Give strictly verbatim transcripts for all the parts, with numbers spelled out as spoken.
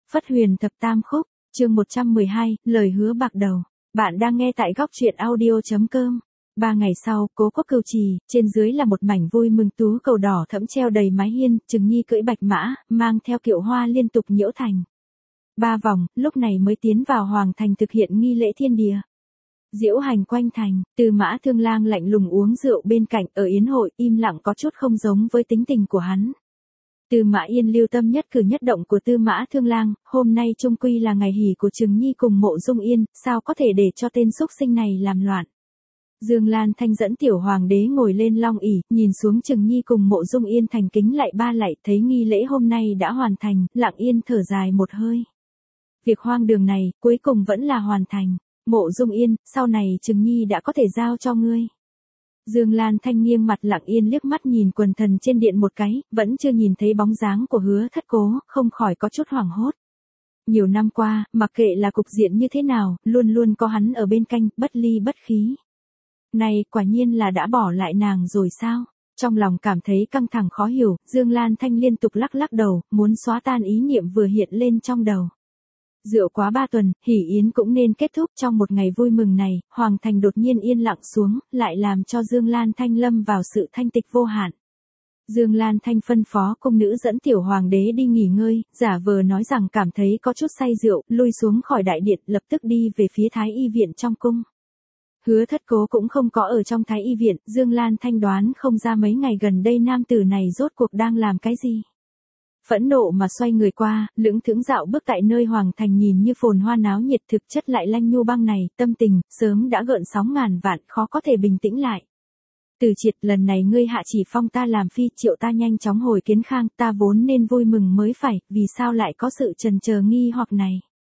Phất Huyền Thập Tam Khúc, chương một trăm mười hai, lời hứa bạc đầu. Bạn đang nghe tại góc truyện audio chấm com. Ba ngày sau, Cố Quốc Cửu Trì, trên dưới là một mảnh vui mừng tú cầu đỏ thẫm treo đầy mái hiên, Trừng Nhi cưỡi bạch mã, mang theo kiệu hoa liên tục nhiễu thành. Ba vòng, lúc này mới tiến vào hoàng thành thực hiện nghi lễ thiên địa. Diễu hành quanh thành, Tư Mã Thương Lang lạnh lùng uống rượu bên cạnh ở yến hội, im lặng có chút không giống với tính tình của hắn. Tư Mã Yên lưu tâm nhất cử nhất động của Tư Mã Thương Lang, hôm nay chung quy là ngày hỉ của Trừng Nhi cùng Mộ Dung Yên, sao có thể để cho tên xúc sinh này làm loạn. Dương Lan Thanh dẫn tiểu hoàng đế ngồi lên long ỷ, nhìn xuống Trừng Nhi cùng Mộ Dung Yên thành kính lạy ba lạy, thấy nghi lễ hôm nay đã hoàn thành, lặng yên thở dài một hơi. Việc hoang đường này, cuối cùng vẫn là hoàn thành. Mộ Dung Yên, sau này Trừng Nhi đã có thể giao cho ngươi. Dương Lan Thanh nghiêng mặt lặng yên liếc mắt nhìn quần thần trên điện một cái, vẫn chưa nhìn thấy bóng dáng của Hứa Thất Cố, không khỏi có chút hoảng hốt. Nhiều năm qua, mặc kệ là cục diện như thế nào, luôn luôn có hắn ở bên cạnh, bất ly bất khí. Này, quả nhiên là đã bỏ lại nàng rồi sao? Trong lòng cảm thấy căng thẳng khó hiểu, Dương Lan Thanh liên tục lắc lắc đầu, muốn xóa tan ý niệm vừa hiện lên trong đầu. Rượu quá ba tuần, hỉ yến cũng nên kết thúc. Trong một ngày vui mừng này, hoàng thành đột nhiên yên lặng xuống, lại làm cho Dương Lan Thanh lâm vào sự thanh tịch vô hạn. Dương Lan Thanh phân phó cung nữ dẫn tiểu hoàng đế đi nghỉ ngơi, giả vờ nói rằng cảm thấy có chút say rượu, lui xuống khỏi đại điện, lập tức đi về phía Thái Y viện trong cung. Hứa Thất Cố cũng không có ở trong Thái Y viện, Dương Lan Thanh đoán không ra mấy ngày gần đây nam tử này rốt cuộc đang làm cái gì. Phẫn nộ mà xoay người qua, lững thững dạo bước tại nơi hoàng thành nhìn như phồn hoa náo nhiệt, thực chất lại lanh nhu băng này, tâm tình, sớm đã gợn sóng ngàn vạn, khó có thể bình tĩnh lại. Từ Triệt, lần này ngươi hạ chỉ phong ta làm phi, triệu ta nhanh chóng hồi Kiến Khang, ta vốn nên vui mừng mới phải, vì sao lại có sự chần chờ nghi hoặc này.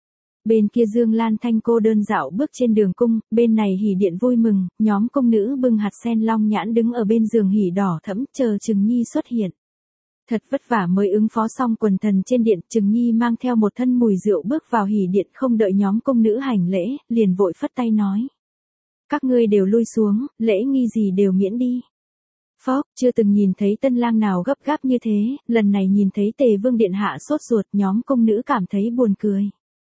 Bên kia Dương Lan Thanh cô đơn dạo bước trên đường cung, bên này hỉ điện vui mừng, nhóm công nữ bưng hạt sen long nhãn đứng ở bên giường hỉ đỏ thẫm, chờ Trừng Nhi xuất hiện. Thật vất vả mới ứng phó xong quần thần trên điện, Trừng Nhi mang theo một thân mùi rượu bước vào hỉ điện, không đợi nhóm công nữ hành lễ, liền vội phất tay nói. Các ngươi đều lui xuống, lễ nghi gì đều miễn đi. Phốc, chưa từng nhìn thấy tân lang nào gấp gáp như thế, lần này nhìn thấy Tề Vương điện hạ sốt ruột, nhóm công nữ cảm thấy buồn cười.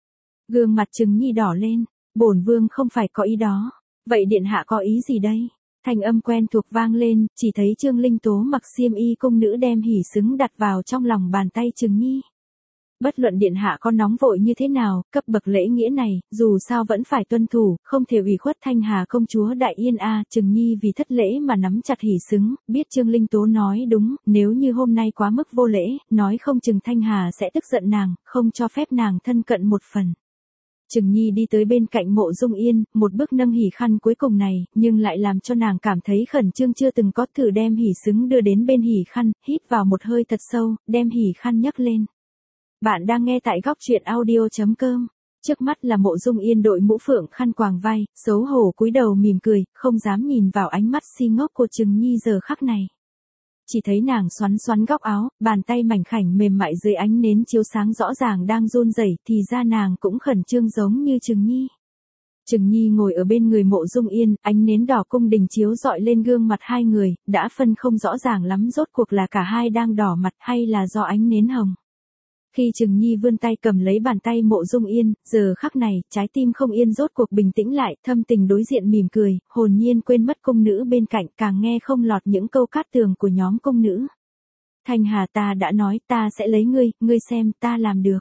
Gương mặt Trừng Nhi đỏ lên, bổn vương không phải có ý đó. Vậy điện hạ có ý gì đây? Thanh âm quen thuộc vang lên, chỉ thấy Trương Linh Tố mặc xiêm y cung nữ đem hỉ xứng đặt vào trong lòng bàn tay Trừng Nhi. Bất luận điện hạ có nóng vội như thế nào, cấp bậc lễ nghĩa này, dù sao vẫn phải tuân thủ, không thể ủy khuất Thanh Hà công chúa Đại Yên a. Trừng Nhi vì thất lễ mà nắm chặt hỉ xứng, biết Trương Linh Tố nói đúng, nếu như hôm nay quá mức vô lễ, nói không chừng Thanh Hà sẽ tức giận nàng, không cho phép nàng thân cận một phần. Trừng Nhi đi tới bên cạnh Mộ Dung Yên, một bước nâng hỉ khăn cuối cùng này, nhưng lại làm cho nàng cảm thấy khẩn trương chưa từng có, thử đem hỉ xứng đưa đến bên hỉ khăn, hít vào một hơi thật sâu, đem hỉ khăn nhấc lên. Bạn đang nghe tại góc truyện audio chấm com. Trước mắt là Mộ Dung Yên đội mũ phượng khăn quàng vai, xấu hổ cúi đầu mỉm cười, không dám nhìn vào ánh mắt si ngốc của Trừng Nhi giờ khắc này. Chỉ thấy nàng xoắn xoắn góc áo, bàn tay mảnh khảnh mềm mại dưới ánh nến chiếu sáng rõ ràng đang run rẩy, thì ra nàng cũng khẩn trương giống như Trừng Nhi. Trừng Nhi ngồi ở bên người Mộ Dung Yên, ánh nến đỏ cung đình chiếu rọi lên gương mặt hai người, đã phân không rõ ràng lắm rốt cuộc là cả hai đang đỏ mặt hay là do ánh nến hồng. Khi Trừng Nhi vươn tay cầm lấy bàn tay Mộ Dung Yên, giờ khắc này, trái tim không yên rốt cuộc bình tĩnh lại, thâm tình đối diện mỉm cười, hồn nhiên quên mất cung nữ bên cạnh, càng nghe không lọt những câu cát tường của nhóm cung nữ. Thanh Hà, ta đã nói ta sẽ lấy ngươi, ngươi xem ta làm được.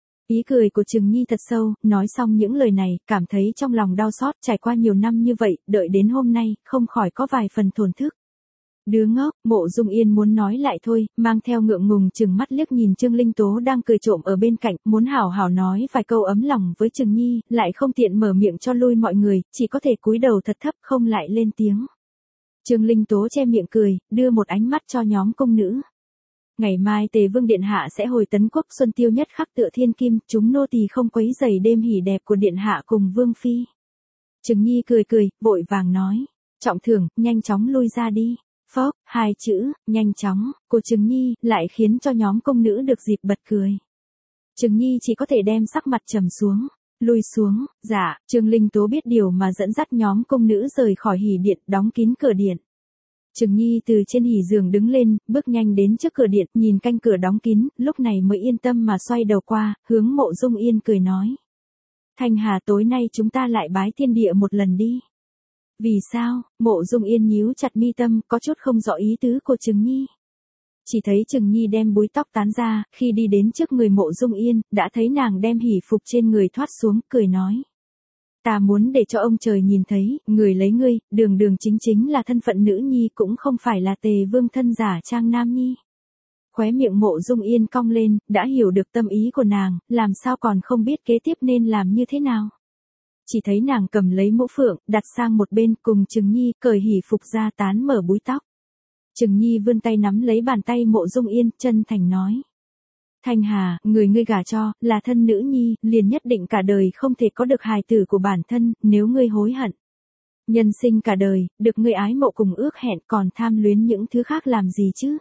Ý cười của Trừng Nhi thật sâu, nói xong những lời này, cảm thấy trong lòng đau xót, trải qua nhiều năm như vậy, đợi đến hôm nay, không khỏi có vài phần thổn thức. Đứa ngốc, Mộ Dung Yên muốn nói lại thôi, mang theo ngượng ngùng chừng mắt liếc nhìn Trương Linh Tố đang cười trộm ở bên cạnh, muốn hảo hảo nói vài câu ấm lòng với Trừng Nhi, lại không tiện mở miệng cho lui mọi người, chỉ có thể cúi đầu thật thấp không lại lên tiếng. Trương Linh Tố che miệng cười, đưa một ánh mắt cho nhóm cung nữ. Ngày mai Tề Vương điện hạ sẽ hồi Tấn Quốc, xuân tiêu nhất khắc tựa thiên kim, chúng nô tỳ không quấy rầy đêm hỉ đẹp của điện hạ cùng Vương phi. Trừng Nhi cười cười, vội vàng nói, trọng thưởng, nhanh chóng lui ra đi. Phốc, hai chữ, nhanh chóng, của Trừng Nhi, lại khiến cho nhóm công nữ được dịp bật cười. Trừng Nhi chỉ có thể đem sắc mặt trầm xuống, lui xuống, dạ, Trương Linh Tố biết điều mà dẫn dắt nhóm công nữ rời khỏi hỉ điện, đóng kín cửa điện. Trừng Nhi từ trên hỉ giường đứng lên, bước nhanh đến trước cửa điện, nhìn canh cửa đóng kín, lúc này mới yên tâm mà xoay đầu qua, hướng Mộ Dung Yên cười nói. Thanh Hà, tối nay chúng ta lại bái thiên địa một lần đi. Vì sao? Mộ Dung Yên nhíu chặt mi tâm, có chút không rõ ý tứ của Trừng Nhi. Chỉ thấy Trừng Nhi đem búi tóc tán ra, khi đi đến trước người Mộ Dung Yên, đã thấy nàng đem hỉ phục trên người thoát xuống, cười nói. Ta muốn để cho ông trời nhìn thấy, người lấy ngươi, đường đường chính chính là thân phận nữ nhi cũng không phải là Tề Vương thân giả trang nam nhi. Khóe miệng Mộ Dung Yên cong lên, đã hiểu được tâm ý của nàng, làm sao còn không biết kế tiếp nên làm như thế nào. Chỉ thấy nàng cầm lấy mũ phượng, đặt sang một bên, cùng Trừng Nhi cởi hỉ phục ra tán mở búi tóc. Trừng Nhi vươn tay nắm lấy bàn tay Mộ Dung Yên, chân thành nói. Thanh Hà, người ngươi gả cho, là thân nữ nhi, liền nhất định cả đời không thể có được hài tử của bản thân, nếu ngươi hối hận. Nhân sinh cả đời, được ngươi ái mộ cùng ước hẹn còn tham luyến những thứ khác làm gì chứ?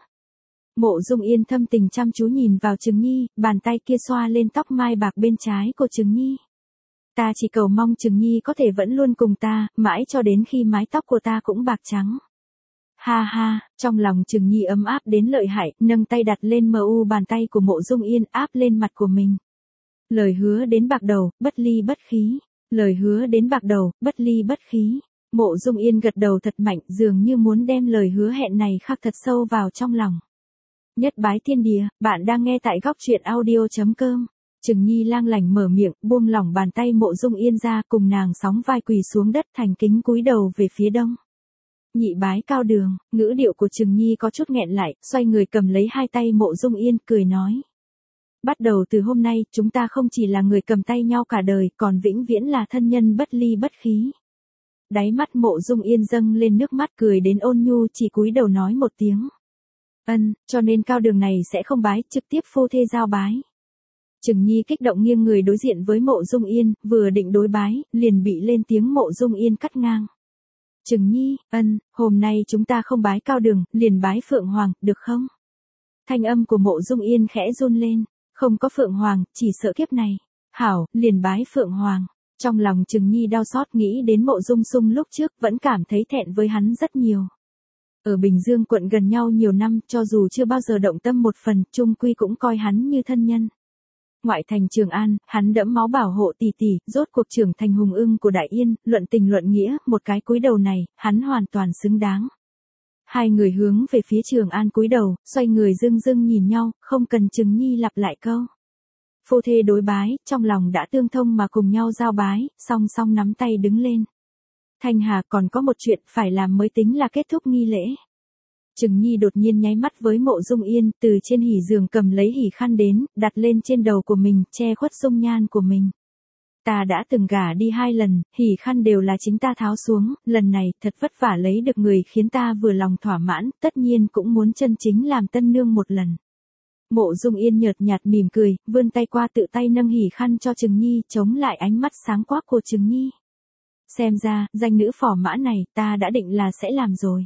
Mộ Dung Yên thâm tình chăm chú nhìn vào Trừng Nhi, bàn tay kia xoa lên tóc mai bạc bên trái của Trừng Nhi. Ta chỉ cầu mong Trừng Nhi có thể vẫn luôn cùng ta, mãi cho đến khi mái tóc của ta cũng bạc trắng. Ha ha, trong lòng Trừng Nhi ấm áp đến lợi hại, nâng tay đặt lên mờ u bàn tay của Mộ Dung Yên áp lên mặt của mình. Lời hứa đến bạc đầu, bất ly bất khí. Lời hứa đến bạc đầu, bất ly bất khí. Mộ Dung Yên gật đầu thật mạnh, dường như muốn đem lời hứa hẹn này khắc thật sâu vào trong lòng. Nhất bái thiên địa, bạn đang nghe tại góc truyện audio chấm com. Trừng Nhi lang lành mở miệng, buông lỏng bàn tay Mộ Dung Yên ra, cùng nàng sóng vai quỳ xuống đất thành kính cúi đầu về phía đông. Nhị bái cao đường, ngữ điệu của Trừng Nhi có chút nghẹn lại, xoay người cầm lấy hai tay Mộ Dung Yên, cười nói. Bắt đầu từ hôm nay, chúng ta không chỉ là người cầm tay nhau cả đời, còn vĩnh viễn là thân nhân bất ly bất khí. Đáy mắt Mộ Dung Yên dâng lên nước mắt, cười đến ôn nhu, chỉ cúi đầu nói một tiếng. Ân, cho nên cao đường này sẽ không bái, trực tiếp phu thê giao bái. Trừng Nhi kích động nghiêng người đối diện với Mộ Dung Yên, vừa định đối bái, liền bị lên tiếng Mộ Dung Yên cắt ngang. Trừng Nhi, ân, hôm nay chúng ta không bái cao đường, liền bái Phượng Hoàng, được không? Thanh âm của Mộ Dung Yên khẽ run lên, không có Phượng Hoàng, chỉ sợ kiếp này. Hảo, liền bái Phượng Hoàng. Trong lòng Trừng Nhi đau xót nghĩ đến Mộ Dung Sung lúc trước, vẫn cảm thấy thẹn với hắn rất nhiều. Ở Bình Dương quận gần nhau nhiều năm, cho dù chưa bao giờ động tâm một phần, chung quy cũng coi hắn như thân nhân. Ngoại thành Trường An, hắn đẫm máu bảo hộ tỷ tỷ, rốt cuộc trưởng thành hùng ưng của Đại Yên, luận tình luận nghĩa, một cái cúi đầu này, hắn hoàn toàn xứng đáng. Hai người hướng về phía Trường An cúi đầu, xoay người dưng dưng nhìn nhau, không cần Trừng Nhi lặp lại câu. Phu thê đối bái, trong lòng đã tương thông mà cùng nhau giao bái, song song nắm tay đứng lên. Thanh Hà, còn có một chuyện phải làm mới tính là kết thúc nghi lễ. Trừng Nhi đột nhiên nháy mắt với Mộ Dung Yên, từ trên hỉ giường cầm lấy hỉ khăn đến, đặt lên trên đầu của mình, che khuất dung nhan của mình. Ta đã từng gả đi hai lần, hỉ khăn đều là chính ta tháo xuống, lần này thật vất vả lấy được người khiến ta vừa lòng thỏa mãn, tất nhiên cũng muốn chân chính làm tân nương một lần. Mộ Dung Yên nhợt nhạt mỉm cười, vươn tay qua tự tay nâng hỉ khăn cho Trừng Nhi, chống lại ánh mắt sáng quắc của Trừng Nhi. Xem ra, danh nữ phò mã này, ta đã định là sẽ làm rồi.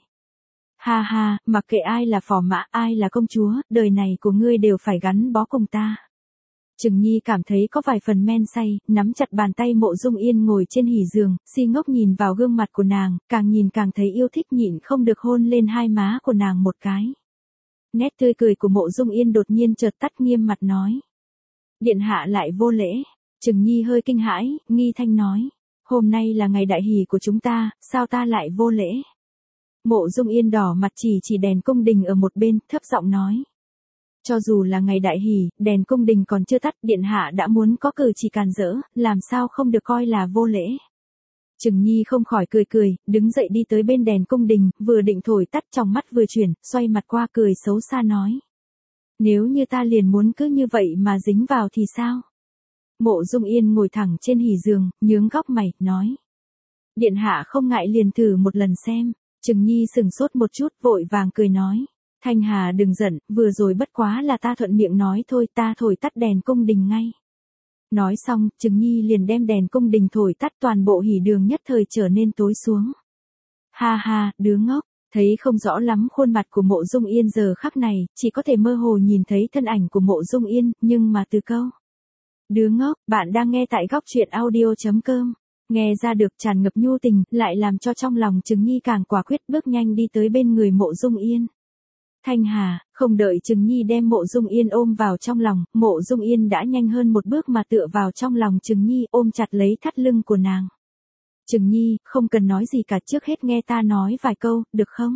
Ha ha, mặc kệ ai là phò mã, ai là công chúa, đời này của ngươi đều phải gắn bó cùng ta. Trừng Nhi cảm thấy có vài phần men say, nắm chặt bàn tay Mộ Dung Yên ngồi trên hỉ giường, si ngốc nhìn vào gương mặt của nàng, càng nhìn càng thấy yêu thích, nhịn không được hôn lên hai má của nàng một cái. Nét tươi cười của Mộ Dung Yên đột nhiên chợt tắt, nghiêm mặt nói. Điện hạ lại vô lễ. Trừng Nhi hơi kinh hãi, nghi thanh nói. Hôm nay là ngày đại hỷ của chúng ta, sao ta lại vô lễ? Mộ Dung Yên đỏ mặt chỉ chỉ đèn cung đình ở một bên, thấp giọng nói. Cho dù là ngày đại hỷ, đèn cung đình còn chưa tắt, điện hạ đã muốn có cử chỉ càn rỡ, làm sao không được coi là vô lễ. Trừng Nhi không khỏi cười cười, đứng dậy đi tới bên đèn cung đình, vừa định thổi tắt, trong mắt vừa chuyển, xoay mặt qua cười xấu xa nói. Nếu như ta liền muốn cứ như vậy mà dính vào thì sao? Mộ Dung Yên ngồi thẳng trên hỉ giường, nhướng góc mày, nói. Điện hạ không ngại liền thử một lần xem. Trừng Nhi sừng sốt một chút, vội vàng cười nói. Thanh Hà đừng giận, vừa rồi bất quá là ta thuận miệng nói thôi, ta thổi tắt đèn cung đình ngay. Nói xong, Trừng Nhi liền đem đèn cung đình thổi tắt, toàn bộ hỉ đường nhất thời trở nên tối xuống. Ha ha, đứa ngốc, thấy không rõ lắm khuôn mặt của Mộ Dung Yên giờ khắc này, chỉ có thể mơ hồ nhìn thấy thân ảnh của Mộ Dung Yên, nhưng mà từ câu. Đứa ngốc, bạn đang nghe tại góc truyện audio chấm com. Nghe ra được tràn ngập nhu tình, lại làm cho trong lòng Trừng Nhi càng quả quyết bước nhanh đi tới bên người Mộ Dung Yên. Thanh Hà, không đợi Trừng Nhi đem Mộ Dung Yên ôm vào trong lòng, Mộ Dung Yên đã nhanh hơn một bước mà tựa vào trong lòng Trừng Nhi, ôm chặt lấy thắt lưng của nàng. Trừng Nhi, không cần nói gì cả, trước hết nghe ta nói vài câu, được không?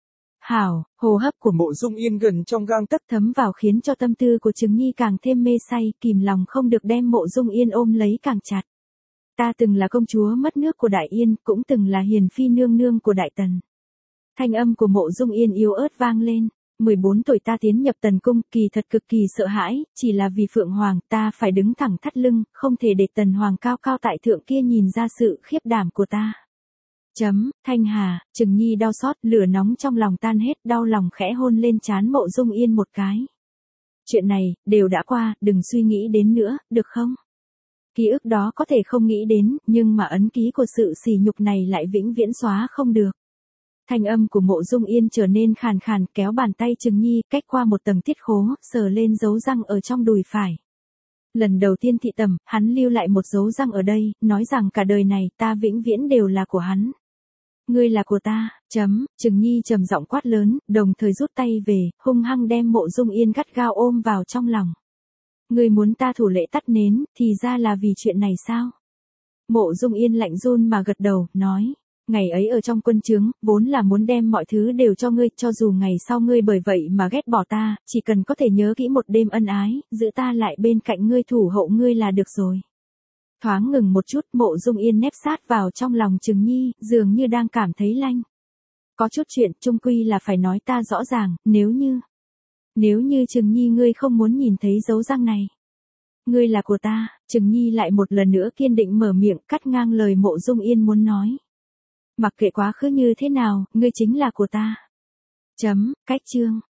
Hảo, hô hấp của Mộ Dung Yên gần trong gang tấc thấm vào khiến cho tâm tư của Trừng Nhi càng thêm mê say, kìm lòng không được đem Mộ Dung Yên ôm lấy càng chặt. Ta từng là công chúa mất nước của Đại Yên, cũng từng là hiền phi nương nương của Đại Tần. Thanh âm của Mộ Dung Yên yếu ớt vang lên. mười bốn tuổi ta tiến nhập Tần cung, kỳ thật cực kỳ sợ hãi, chỉ là vì Phượng Hoàng, ta phải đứng thẳng thắt lưng, không thể để Tần Hoàng cao cao tại thượng kia nhìn ra sự khiếp đảm của ta. Chấm, Thanh Hà, Trừng Nhi đau xót, lửa nóng trong lòng tan hết, đau lòng khẽ hôn lên trán Mộ Dung Yên một cái. Chuyện này, đều đã qua, đừng suy nghĩ đến nữa, được không? Ký ức đó có thể không nghĩ đến, nhưng mà ấn ký của sự sỉ nhục này lại vĩnh viễn xóa không được. Thanh âm của Mộ Dung Yên trở nên khàn khàn, kéo bàn tay Trừng Nhi cách qua một tầng tiết khố, sờ lên dấu răng ở trong đùi phải. Lần đầu tiên thị tẩm, hắn lưu lại một dấu răng ở đây, nói rằng cả đời này ta vĩnh viễn đều là của hắn. Ngươi là của ta, chấm, Trừng Nhi trầm giọng quát lớn, đồng thời rút tay về, hung hăng đem Mộ Dung Yên gắt gao ôm vào trong lòng. Ngươi muốn ta thủ lễ tắt nến, thì ra là vì chuyện này sao? Mộ Dung Yên lạnh run mà gật đầu, nói. Ngày ấy ở trong quân trướng, vốn là muốn đem mọi thứ đều cho ngươi, cho dù ngày sau ngươi bởi vậy mà ghét bỏ ta, chỉ cần có thể nhớ kỹ một đêm ân ái, giữ ta lại bên cạnh ngươi thủ hộ ngươi là được rồi. Thoáng ngừng một chút, Mộ Dung Yên nép sát vào trong lòng Trừng Nhi, dường như đang cảm thấy lanh. Có chút chuyện, chung quy là phải nói ta rõ ràng, nếu như... Nếu như Trừng Nhi ngươi không muốn nhìn thấy dấu răng này. Ngươi là của ta, Trừng Nhi lại một lần nữa kiên định mở miệng, cắt ngang lời Mộ Dung Yên muốn nói. Mặc kệ quá khứ như thế nào, ngươi chính là của ta. Chấm, cách chương.